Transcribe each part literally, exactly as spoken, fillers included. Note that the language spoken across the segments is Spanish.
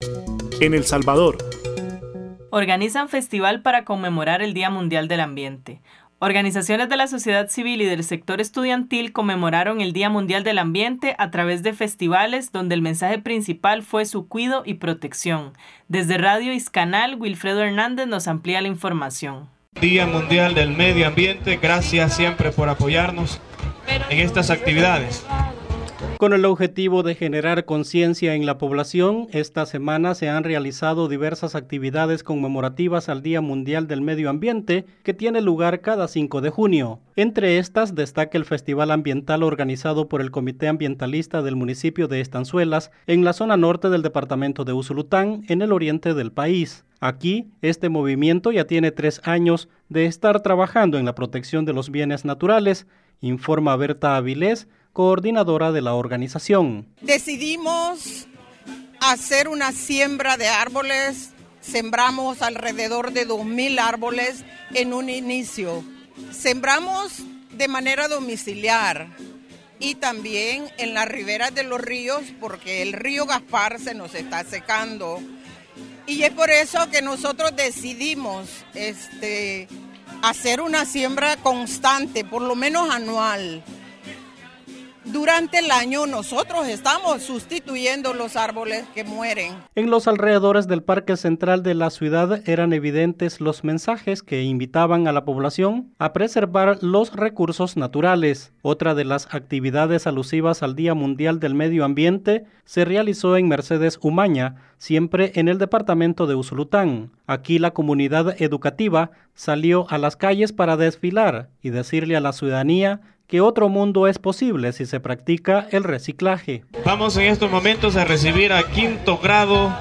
En El Salvador, organizan festival para conmemorar el Día Mundial del Ambiente. Organizaciones de la sociedad civil y del sector estudiantil conmemoraron el Día Mundial del Ambiente a través de festivales donde el mensaje principal fue su cuidado y protección. Desde Radio Iscanal, Wilfredo Hernández nos amplía la información. Día Mundial del Medio Ambiente, gracias siempre por apoyarnos en estas actividades. Con el objetivo de generar conciencia en la población, esta semana se han realizado diversas actividades conmemorativas al Día Mundial del Medio Ambiente, que tiene lugar cada cinco de junio. Entre estas destaca el Festival Ambiental organizado por el Comité Ambientalista del municipio de Estanzuelas, en la zona norte del departamento de Usulután, en el oriente del país. Aquí, este movimiento ya tiene tres años de estar trabajando en la protección de los bienes naturales, informa Berta Avilés, coordinadora de la organización. Decidimos hacer una siembra de árboles, sembramos alrededor de dos mil árboles en un inicio. Sembramos de manera domiciliar y también en las riberas de los ríos porque el río Gaspar se nos está secando. Y es por eso que nosotros decidimos este, hacer una siembra constante, por lo menos anual. Durante el año nosotros estamos sustituyendo los árboles que mueren. En los alrededores del Parque Central de la ciudad eran evidentes los mensajes que invitaban a la población a preservar los recursos naturales. Otra de las actividades alusivas al Día Mundial del Medio Ambiente se realizó en Mercedes Umaña, siempre en el departamento de Usulután. Aquí la comunidad educativa salió a las calles para desfilar y decirle a la ciudadanía que otro mundo es posible si se practica el reciclaje. Vamos en estos momentos a recibir a quinto grado,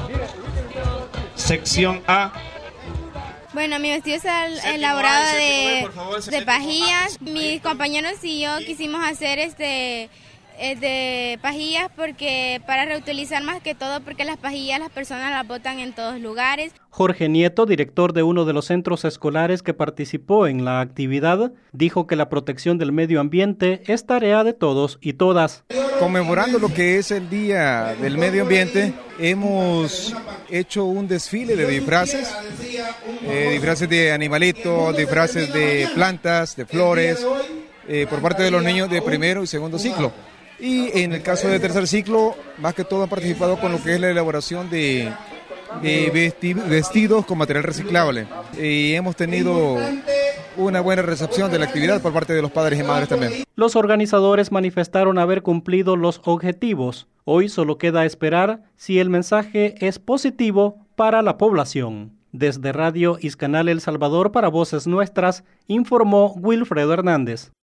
sección A. Bueno, mi vestido está elaborado de, de pajillas. Mis compañeros y yo quisimos hacer este de pajillas porque para reutilizar más que todo, porque las pajillas las personas las botan en todos lugares. Jorge Nieto, director de uno de los centros escolares que participó en la actividad, dijo que la protección del medio ambiente es tarea de todos y todas. Conmemorando lo que es el Día del Medio Ambiente, hemos hecho un desfile de disfraces, eh, disfraces de animalitos, disfraces de plantas, de flores, eh, por parte de los niños de primero y segundo ciclo. Y en el caso de tercer ciclo, más que todo han participado con lo que es la elaboración de, de vesti vestidos con material reciclable. Y hemos tenido una buena recepción de la actividad por parte de los padres y madres también. Los organizadores manifestaron haber cumplido los objetivos. Hoy solo queda esperar si el mensaje es positivo para la población. Desde Radio Iscanal El Salvador para Voces Nuestras, informó Wilfredo Hernández.